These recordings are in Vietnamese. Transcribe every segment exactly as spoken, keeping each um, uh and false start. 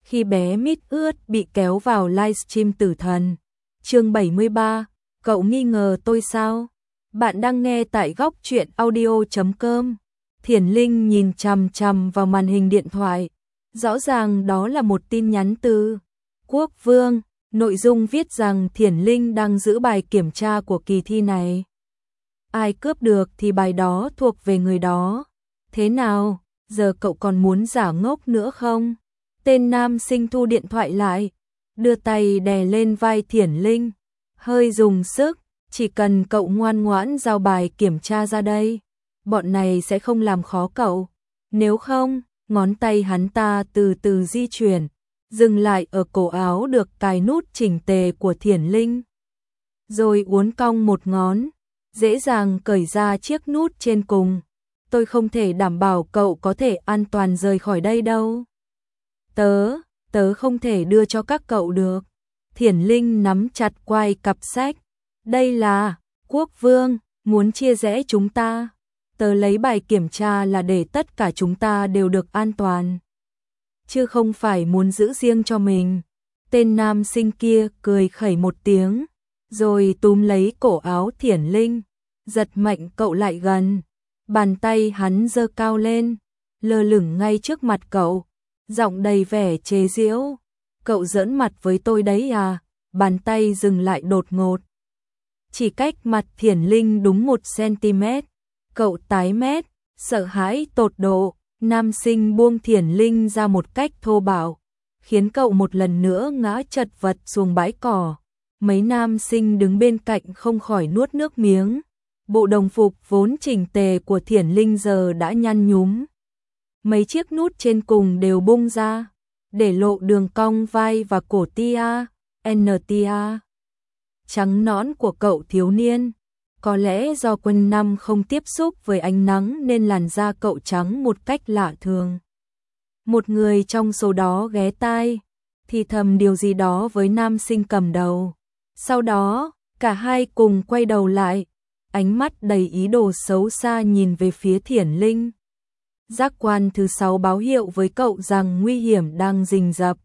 Khi bé mít ướt bị kéo vào livestream tử thần. Chương bảy mươi ba, cậu nghi ngờ tôi sao? Bạn đang nghe tại góc truyện audio chấm com. Thiển Linh nhìn chằm chằm vào màn hình điện thoại. Rõ ràng đó là một tin nhắn từ Quốc Vương. Nội dung viết rằng Thiển Linh đang giữ bài kiểm tra của kỳ thi này. Ai cướp được thì bài đó thuộc về người đó. Thế nào, giờ cậu còn muốn giả ngốc nữa không? Tên nam sinh thu điện thoại lại, đưa tay đè lên vai Thiển Linh, hơi dùng sức, chỉ cần cậu ngoan ngoãn giao bài kiểm tra ra đây, bọn này sẽ không làm khó cậu. Nếu không, ngón tay hắn ta từ từ di chuyển, dừng lại ở cổ áo được cài nút chỉnh tề của Thiển Linh. Rồi uốn cong một ngón, dễ dàng cởi ra chiếc nút trên cùng. Tôi không thể đảm bảo cậu có thể an toàn rời khỏi đây đâu. Tớ, tớ không thể đưa cho các cậu được. Thiển Linh nắm chặt quai cặp sách. Đây là, Quốc Vương, muốn chia rẽ chúng ta. Tớ lấy bài kiểm tra là để tất cả chúng ta đều được an toàn. Chứ không phải muốn giữ riêng cho mình. Tên nam sinh kia cười khẩy một tiếng, rồi túm lấy cổ áo Thiển Linh, giật mạnh cậu lại gần. Bàn tay hắn giơ cao lên, lơ lửng ngay trước mặt cậu, giọng đầy vẻ chế giễu. Cậu giỡn mặt với tôi đấy à? Bàn tay dừng lại đột ngột, chỉ cách mặt Thiển Linh đúng một centimet. Cậu tái mét, sợ hãi tột độ. Nam sinh buông Thiển Linh ra một cách thô bạo, khiến cậu một lần nữa ngã chật vật xuống bãi cỏ. Mấy nam sinh đứng bên cạnh không khỏi nuốt nước miếng. Bộ đồng phục vốn chỉnh tề của Thiển Linh giờ đã nhăn nhúm. Mấy chiếc nút trên cùng đều bung ra, để lộ đường cong vai và cổ tia, tia trắng nõn của cậu thiếu niên. Có lẽ do quanh năm không tiếp xúc với ánh nắng nên làn da cậu trắng một cách lạ thường. Một người trong số đó ghé tai, thì thầm điều gì đó với nam sinh cầm đầu. Sau đó, cả hai cùng quay đầu lại, ánh mắt đầy ý đồ xấu xa nhìn về phía Thiển Linh. Giác quan thứ sáu báo hiệu với cậu rằng nguy hiểm đang rình rập.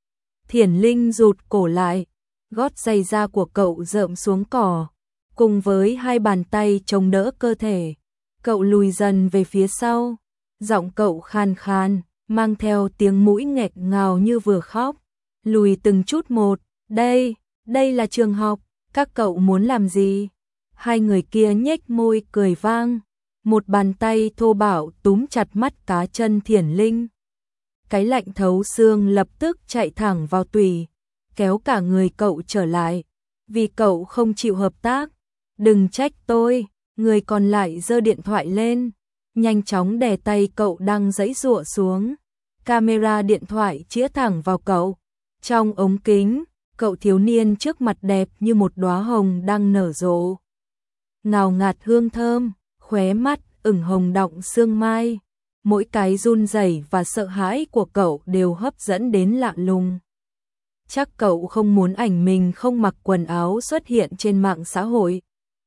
Thiển Linh rụt cổ lại, gót giày da của cậu rợm xuống cỏ, cùng với hai bàn tay chống đỡ cơ thể. Cậu lùi dần về phía sau, giọng cậu khan khan, mang theo tiếng mũi nghẹt ngào như vừa khóc. Lùi từng chút một, đây, đây là trường học, các cậu muốn làm gì? Hai người kia nhếch môi cười vang, một bàn tay thô bạo túm chặt mắt cá chân Thiển Linh. Cái lạnh thấu xương lập tức chạy thẳng vào tủy, kéo cả người cậu trở lại. Vì cậu không chịu hợp tác, đừng trách tôi. Người còn lại giơ điện thoại lên, nhanh chóng đè tay cậu đang giãy giụa xuống. Camera điện thoại chĩa thẳng vào cậu. Trong ống kính, cậu thiếu niên trước mặt đẹp như một đóa hồng đang nở rộ, ngào ngạt hương thơm, khóe mắt ửng hồng đọng sương mai. Mỗi cái run rẩy và sợ hãi của cậu đều hấp dẫn đến lạ lùng. Chắc cậu không muốn ảnh mình không mặc quần áo xuất hiện trên mạng xã hội,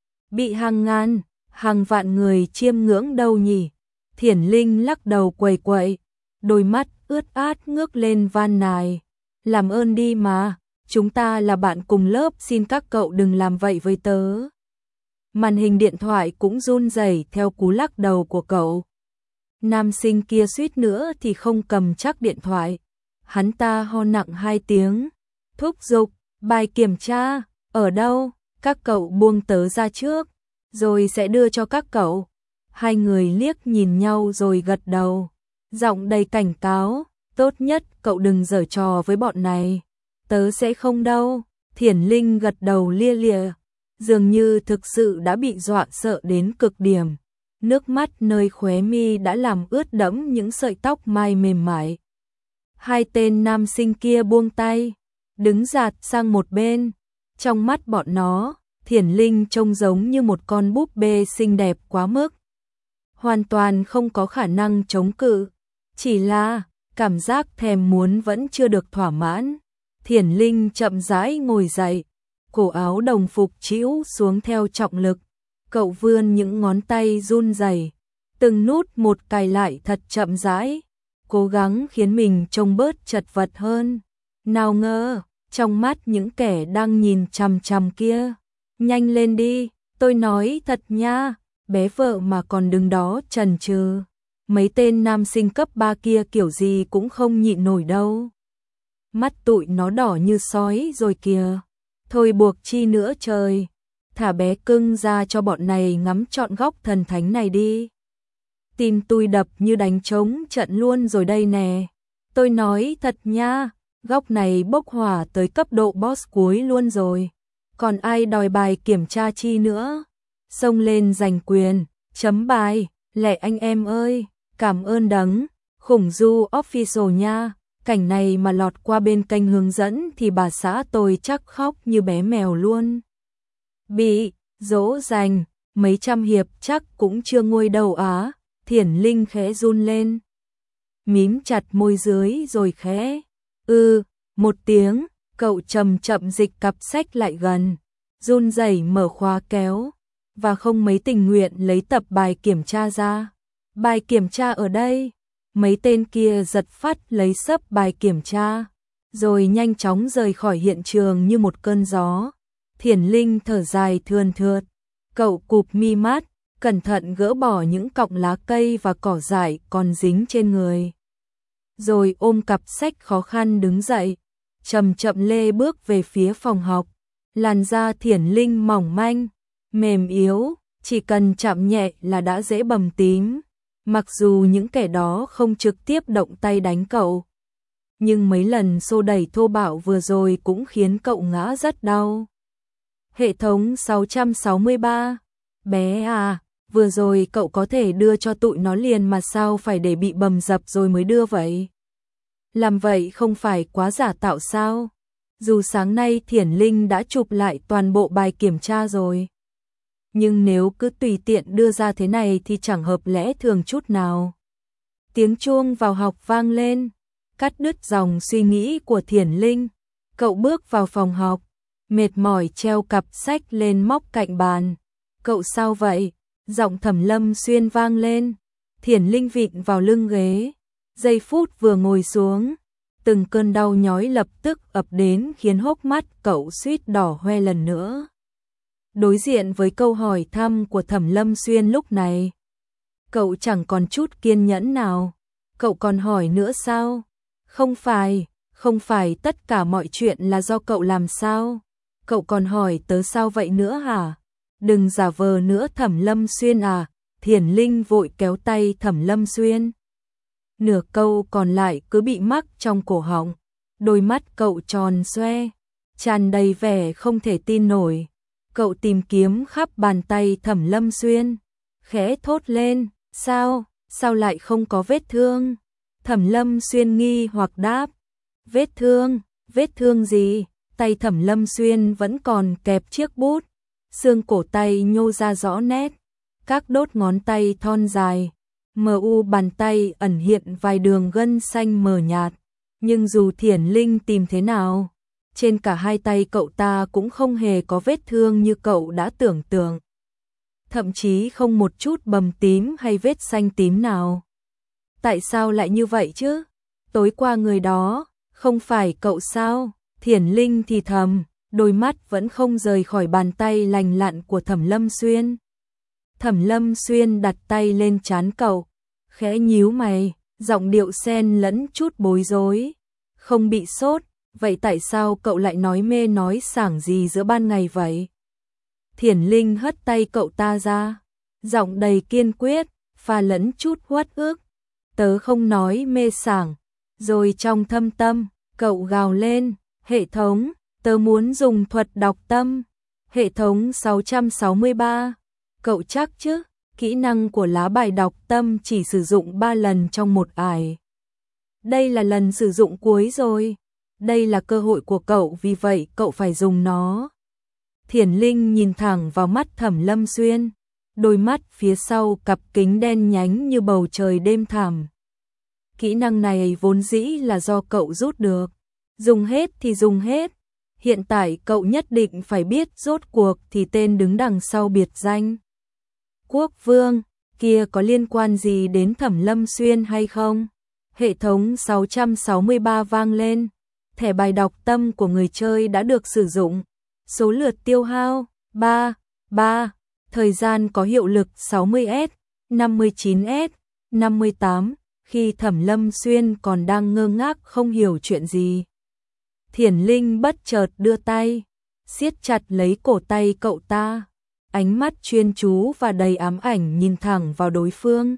bị hàng ngàn, hàng vạn người chiêm ngưỡng đâu nhỉ? Thiển Linh lắc đầu quẩy quậy, đôi mắt ướt át ngước lên van nài. Làm ơn đi mà, chúng ta là bạn cùng lớp, xin các cậu đừng làm vậy với tớ. Màn hình điện thoại cũng run rẩy theo cú lắc đầu của cậu. Nam sinh kia suýt nữa thì không cầm chắc điện thoại. Hắn ta ho nặng hai tiếng, thúc giục, bài kiểm tra, ở đâu? Các cậu buông tớ ra trước, rồi sẽ đưa cho các cậu. Hai người liếc nhìn nhau rồi gật đầu, giọng đầy cảnh cáo, tốt nhất cậu đừng giở trò với bọn này. Tớ sẽ không đâu. Thiển Linh gật đầu lia lịa, dường như thực sự đã bị dọa sợ đến cực điểm. Nước mắt nơi khóe mi đã làm ướt đẫm những sợi tóc mai mềm mại. Hai tên nam sinh kia buông tay, đứng dạt sang một bên. Trong mắt bọn nó, Thiển Linh trông giống như một con búp bê xinh đẹp quá mức, hoàn toàn không có khả năng chống cự. Chỉ là cảm giác thèm muốn vẫn chưa được thỏa mãn. Thiển Linh chậm rãi ngồi dậy, cổ áo đồng phục chĩu xuống theo trọng lực. Cậu vươn những ngón tay run rẩy, từng nút một cài lại thật chậm rãi. cố gắng khiến mình trông bớt chật vật hơn. Nào ngờ, trong mắt những kẻ đang nhìn chằm chằm kia, nhanh lên đi, tôi nói thật nha, bé vợ mà còn đứng đó chần chừ. Mấy tên nam sinh cấp ba kia kiểu gì cũng không nhịn nổi đâu. Mắt tụi nó đỏ như sói rồi kìa. Thôi buộc chi nữa trời. Thả bé cưng ra cho bọn này ngắm trọn góc thần thánh này đi. Tim tôi đập như đánh trống trận luôn rồi đây nè. Tôi nói thật nha, góc này bốc hỏa tới cấp độ boss cuối luôn rồi. Còn ai đòi bài kiểm tra chi nữa? Xông lên giành quyền, chấm bài, lẹ anh em ơi, cảm ơn đấng, khủng du official nha. Cảnh này mà lọt qua bên kênh hướng dẫn thì bà xã tôi chắc khóc như bé mèo luôn. Bị dỗ dành, mấy trăm hiệp chắc cũng chưa nguôi đầu á. Thiển Linh khẽ run lên. Mím chặt môi dưới rồi khẽ. Ừ, một tiếng, cậu chậm chậm dịch cặp sách lại gần. Run rẩy mở khóa kéo. Và không mấy tình nguyện lấy tập bài kiểm tra ra. Bài kiểm tra ở đây. Mấy tên kia giật phát lấy sấp bài kiểm tra. Rồi nhanh chóng rời khỏi hiện trường như một cơn gió. Thiển Linh thở dài thườn thượt. Cậu cụp mi mắt, cẩn thận gỡ bỏ những cọng lá cây và cỏ dại còn dính trên người. Rồi ôm cặp sách khó khăn đứng dậy, chậm chậm lê bước về phía phòng học. Làn da Thiển Linh mỏng manh, mềm yếu, chỉ cần chạm nhẹ là đã dễ bầm tím. Mặc dù những kẻ đó không trực tiếp động tay đánh cậu, nhưng mấy lần xô đẩy thô bạo vừa rồi cũng khiến cậu ngã rất đau. Hệ thống sáu trăm sáu mươi ba. Bé à, vừa rồi cậu có thể đưa cho tụi nó liền mà sao phải để bị bầm dập rồi mới đưa vậy? Làm vậy không phải quá giả tạo sao? Dù sáng nay Thiển Linh đã chụp lại toàn bộ bài kiểm tra rồi. Nhưng nếu cứ tùy tiện đưa ra thế này thì chẳng hợp lẽ thường chút nào. Tiếng chuông vào học vang lên, cắt đứt dòng suy nghĩ của Thiển Linh. Cậu bước vào phòng học, mệt mỏi treo cặp sách lên móc cạnh bàn. Cậu sao vậy? Giọng Thẩm Lâm Xuyên vang lên. Thiển Linh vịn vào lưng ghế. Giây phút vừa ngồi xuống, từng cơn đau nhói lập tức ập đến khiến hốc mắt cậu suýt đỏ hoe lần nữa. Đối diện với câu hỏi thăm của Thẩm Lâm Xuyên lúc này, cậu chẳng còn chút kiên nhẫn nào. Cậu còn hỏi nữa sao? Không phải, không phải tất cả mọi chuyện là do cậu làm sao? Cậu còn hỏi tớ sao vậy nữa hả? Đừng giả vờ nữa Thẩm Lâm Xuyên à. Thiển Linh vội kéo tay Thẩm Lâm Xuyên. Nửa câu còn lại cứ bị mắc trong cổ họng. Đôi mắt cậu tròn xoe, tràn đầy vẻ không thể tin nổi. Cậu tìm kiếm khắp bàn tay Thẩm Lâm Xuyên, khẽ thốt lên, sao, sao lại không có vết thương? Thẩm Lâm Xuyên nghi hoặc đáp, vết thương, vết thương gì? Tay Thẩm Lâm Xuyên vẫn còn kẹp chiếc bút, xương cổ tay nhô ra rõ nét, các đốt ngón tay thon dài, mờ u bàn tay ẩn hiện vài đường gân xanh mờ nhạt. Nhưng dù Thiển Linh tìm thế nào, trên cả hai tay cậu ta cũng không hề có vết thương như cậu đã tưởng tượng. Thậm chí không một chút bầm tím hay vết xanh tím nào. Tại sao lại như vậy chứ? Tối qua người đó, không phải cậu sao? Thiển Linh thì thầm, đôi mắt vẫn không rời khỏi bàn tay lành lặn của Thẩm Lâm Xuyên. Thẩm Lâm Xuyên đặt tay lên trán cậu, khẽ nhíu mày, giọng điệu xen lẫn chút bối rối. Không bị sốt, vậy tại sao cậu lại nói mê nói sảng gì giữa ban ngày vậy? Thiển Linh hất tay cậu ta ra, giọng đầy kiên quyết, pha lẫn chút uất ức. Tớ không nói mê sảng. Rồi trong thâm tâm, cậu gào lên, hệ thống, tớ muốn dùng thuật đọc tâm. Hệ thống sáu trăm sáu mươi ba, cậu chắc chứ? Kỹ năng của lá bài đọc tâm chỉ sử dụng ba lần trong một ải. Đây là lần sử dụng cuối rồi. Đây là cơ hội của cậu, vì vậy cậu phải dùng nó. Thiển Linh nhìn thẳng vào mắt Thẩm Lâm Xuyên, đôi mắt phía sau cặp kính đen nhánh như bầu trời đêm thẳm. Kỹ năng này vốn dĩ là do cậu rút được, dùng hết thì dùng hết. Hiện tại cậu nhất định phải biết rốt cuộc thì tên đứng đằng sau biệt danh Quốc Vương kia có liên quan gì đến Thẩm Lâm Xuyên hay không? Hệ thống sáu trăm sáu mươi ba vang lên. Thẻ bài đọc tâm của người chơi đã được sử dụng. Số lượt tiêu hao ba, ba. Thời gian có hiệu lực sáu mươi S, năm mươi chín S, năm mươi tám. Khi Thẩm Lâm Xuyên còn đang ngơ ngác không hiểu chuyện gì, Thiển Linh bất chợt đưa tay, siết chặt lấy cổ tay cậu ta, ánh mắt chuyên chú và đầy ám ảnh nhìn thẳng vào đối phương.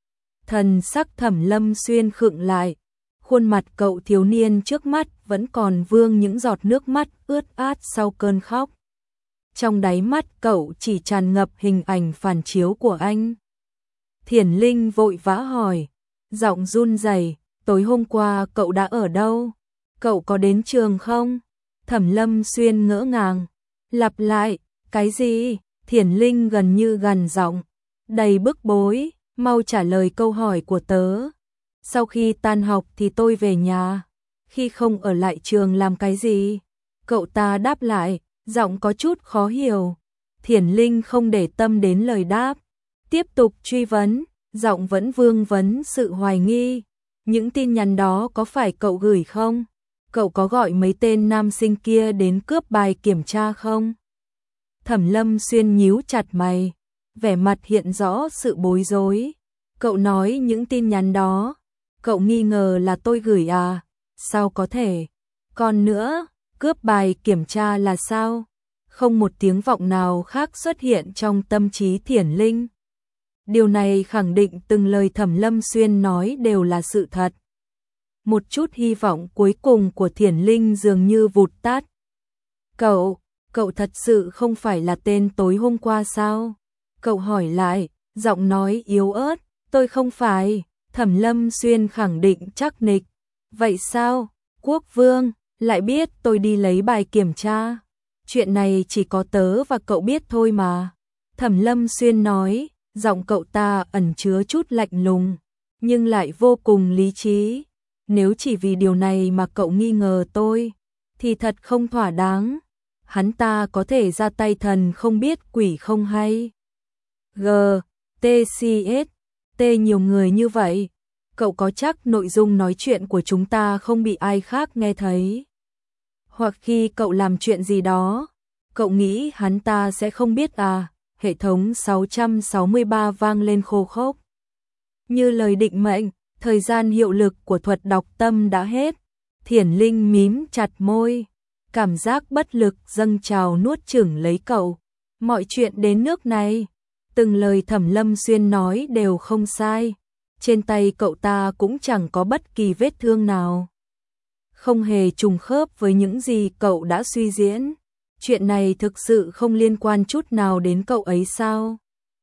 Thần sắc Thẩm Lâm Xuyên khựng lại, khuôn mặt cậu thiếu niên trước mắt vẫn còn vương những giọt nước mắt ướt át sau cơn khóc. Trong đáy mắt cậu chỉ tràn ngập hình ảnh phản chiếu của anh. Thiển Linh vội vã hỏi, giọng run rẩy, tối hôm qua cậu đã ở đâu? Cậu có đến trường không? Thẩm Lâm Xuyên ngỡ ngàng, lặp lại, cái gì? Thiển Linh gần như gằn giọng, đầy bức bối, mau trả lời câu hỏi của tớ. Sau khi tan học thì tôi về nhà, khi không ở lại trường làm cái gì? Cậu ta đáp lại, giọng có chút khó hiểu. Thiển Linh không để tâm đến lời đáp, tiếp tục truy vấn, giọng vẫn vương vấn sự hoài nghi. Những tin nhắn đó có phải cậu gửi không? Cậu có gọi mấy tên nam sinh kia đến cướp bài kiểm tra không? Thẩm Lâm Xuyên nhíu chặt mày, vẻ mặt hiện rõ sự bối rối. Cậu nói những tin nhắn đó, cậu nghi ngờ là tôi gửi à? Sao có thể? Còn nữa, cướp bài kiểm tra là sao? Không một tiếng vọng nào khác xuất hiện trong tâm trí Thiển Linh. Điều này khẳng định từng lời Thẩm Lâm Xuyên nói đều là sự thật. Một chút hy vọng cuối cùng của Thiển Linh dường như vụt tắt. Cậu, cậu thật sự không phải là tên tối hôm qua sao? Cậu hỏi lại, giọng nói yếu ớt, tôi không phải. Thẩm Lâm Xuyên khẳng định chắc nịch. Vậy sao, Quốc Vương, lại biết tôi đi lấy bài kiểm tra? Chuyện này chỉ có tớ và cậu biết thôi mà. Thẩm Lâm Xuyên nói, giọng cậu ta ẩn chứa chút lạnh lùng, nhưng lại vô cùng lý trí. Nếu chỉ vì điều này mà cậu nghi ngờ tôi, thì thật không thỏa đáng. Hắn ta có thể ra tay thần không biết quỷ không hay. G, T, C, S, T nhiều người như vậy. Cậu có chắc nội dung nói chuyện của chúng ta không bị ai khác nghe thấy? Hoặc khi cậu làm chuyện gì đó, cậu nghĩ hắn ta sẽ không biết à? Hệ thống sáu trăm sáu mươi ba vang lên khô khốc. Như lời định mệnh, thời gian hiệu lực của thuật đọc tâm đã hết. Thiển Linh mím chặt môi, cảm giác bất lực dâng trào nuốt chửng lấy cậu. Mọi chuyện đến nước này, từng lời Thẩm Lâm Xuyên nói đều không sai. Trên tay cậu ta cũng chẳng có bất kỳ vết thương nào, không hề trùng khớp với những gì cậu đã suy diễn. Chuyện này thực sự không liên quan chút nào đến cậu ấy sao?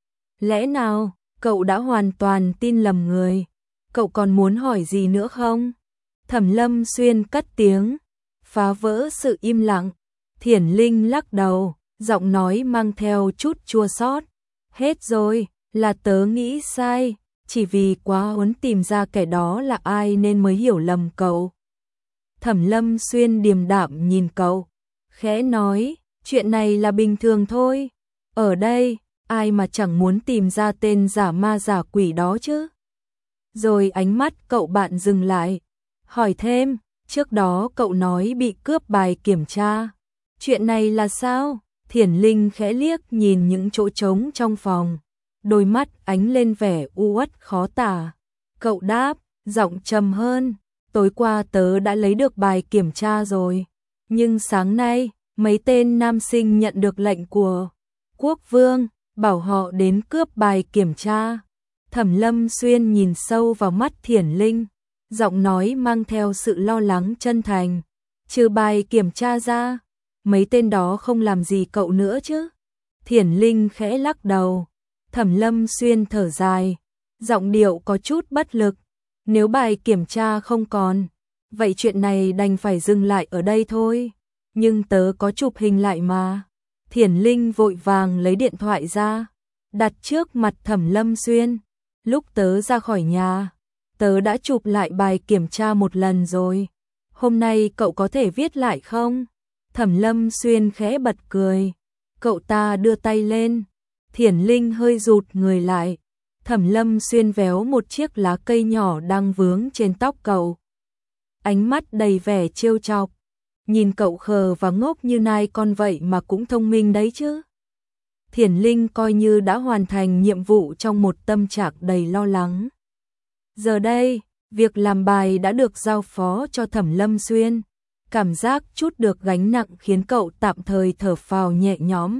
Lẽ nào cậu đã hoàn toàn tin lầm người? Cậu còn muốn hỏi gì nữa không? Thẩm Lâm Xuyên cất tiếng, phá vỡ sự im lặng. Thiển Linh lắc đầu, giọng nói mang theo chút chua xót. Hết rồi, là tớ nghĩ sai, chỉ vì quá muốn tìm ra kẻ đó là ai nên mới hiểu lầm cậu. Thẩm Lâm Xuyên điềm đạm nhìn cậu, khẽ nói, chuyện này là bình thường thôi. Ở đây, ai mà chẳng muốn tìm ra tên giả ma giả quỷ đó chứ? Rồi ánh mắt cậu bạn dừng lại, hỏi thêm, trước đó cậu nói bị cướp bài kiểm tra. Chuyện này là sao? Thiển Linh khẽ liếc nhìn những chỗ trống trong phòng, đôi mắt ánh lên vẻ u uất khó tả. Cậu đáp, giọng trầm hơn, tối qua tớ đã lấy được bài kiểm tra rồi, nhưng sáng nay, mấy tên nam sinh nhận được lệnh của Quốc Vương, bảo họ đến cướp bài kiểm tra. Thẩm Lâm Xuyên nhìn sâu vào mắt Thiển Linh, giọng nói mang theo sự lo lắng chân thành. Trừ bài kiểm tra ra, mấy tên đó không làm gì cậu nữa chứ? Thiển Linh khẽ lắc đầu. Thẩm Lâm Xuyên thở dài, giọng điệu có chút bất lực. Nếu bài kiểm tra không còn, vậy chuyện này đành phải dừng lại ở đây thôi. Nhưng tớ có chụp hình lại mà. Thiển Linh vội vàng lấy điện thoại ra, đặt trước mặt Thẩm Lâm Xuyên. Lúc tớ ra khỏi nhà, tớ đã chụp lại bài kiểm tra một lần rồi. Hôm nay cậu có thể viết lại không? Thẩm Lâm Xuyên khẽ bật cười. Cậu ta đưa tay lên. Thiển Linh hơi rụt người lại. Thẩm Lâm Xuyên véo một chiếc lá cây nhỏ đang vướng trên tóc cậu. Ánh mắt đầy vẻ trêu chọc. Nhìn cậu khờ và ngốc như nai con vậy mà cũng thông minh đấy chứ. Thiển Linh coi như đã hoàn thành nhiệm vụ trong một tâm trạng đầy lo lắng. Giờ đây, việc làm bài đã được giao phó cho Thẩm Lâm Xuyên. Cảm giác chút được gánh nặng khiến cậu tạm thời thở phào nhẹ nhõm.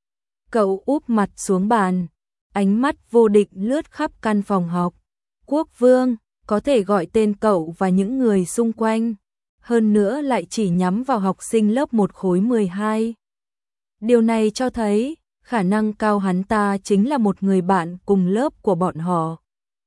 Cậu úp mặt xuống bàn, ánh mắt vô định lướt khắp căn phòng học. Quốc Vương, có thể gọi tên cậu và những người xung quanh. Hơn nữa lại chỉ nhắm vào học sinh lớp một khối mười hai. Điều này cho thấy, khả năng cao hắn ta chính là một người bạn cùng lớp của bọn họ.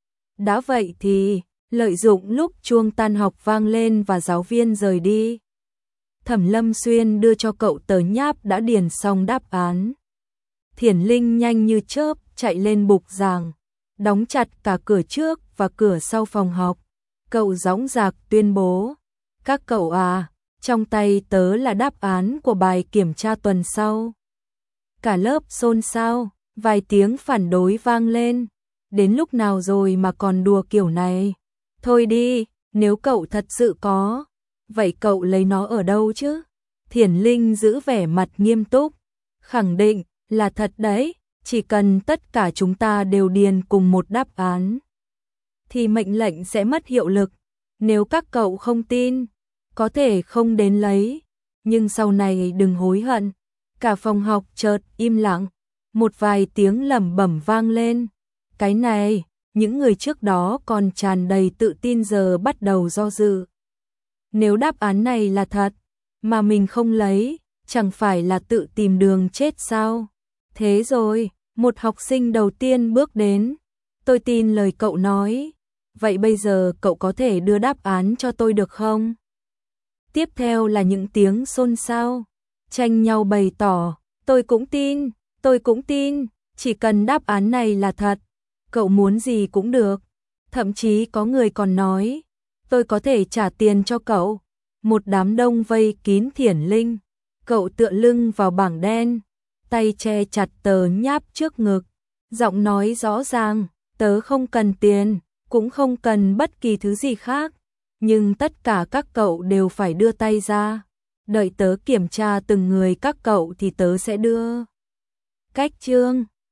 Đã vậy thì, lợi dụng lúc chuông tan học vang lên và giáo viên rời đi. Thẩm Lâm Xuyên đưa cho cậu tờ nháp đã điền xong đáp án. Thiển Linh nhanh như chớp chạy lên bục giảng, đóng chặt cả cửa trước và cửa sau phòng học. Cậu dõng dạc tuyên bố, các cậu à, trong tay tớ là đáp án của bài kiểm tra tuần sau. Cả lớp xôn xao, vài tiếng phản đối vang lên. Đến lúc nào rồi mà còn đùa kiểu này? Thôi đi, nếu cậu thật sự có, vậy cậu lấy nó ở đâu chứ? Thiển Linh giữ vẻ mặt nghiêm túc, khẳng định là thật đấy, chỉ cần tất cả chúng ta đều điền cùng một đáp án, thì mệnh lệnh sẽ mất hiệu lực. Nếu các cậu không tin, có thể không đến lấy, nhưng sau này đừng hối hận. Cả phòng học chợt im lặng, một vài tiếng lẩm bẩm vang lên. Cái này, những người trước đó còn tràn đầy tự tin giờ bắt đầu do dự. Nếu đáp án này là thật, mà mình không lấy, chẳng phải là tự tìm đường chết sao? Thế rồi, một học sinh đầu tiên bước đến. Tôi tin lời cậu nói. Vậy bây giờ cậu có thể đưa đáp án cho tôi được không? Tiếp theo là những tiếng xôn xao, tranh nhau bày tỏ. Tôi cũng tin, tôi cũng tin, chỉ cần đáp án này là thật, cậu muốn gì cũng được. Thậm chí có người còn nói, tôi có thể trả tiền cho cậu. Một đám đông vây kín Thiển Linh. Cậu tựa lưng vào bảng đen, tay che chặt tờ nháp trước ngực, giọng nói rõ ràng, tớ không cần tiền, cũng không cần bất kỳ thứ gì khác, nhưng tất cả các cậu đều phải đưa tay ra. Đợi tớ kiểm tra từng người các cậu thì tớ sẽ đưa. Cách chương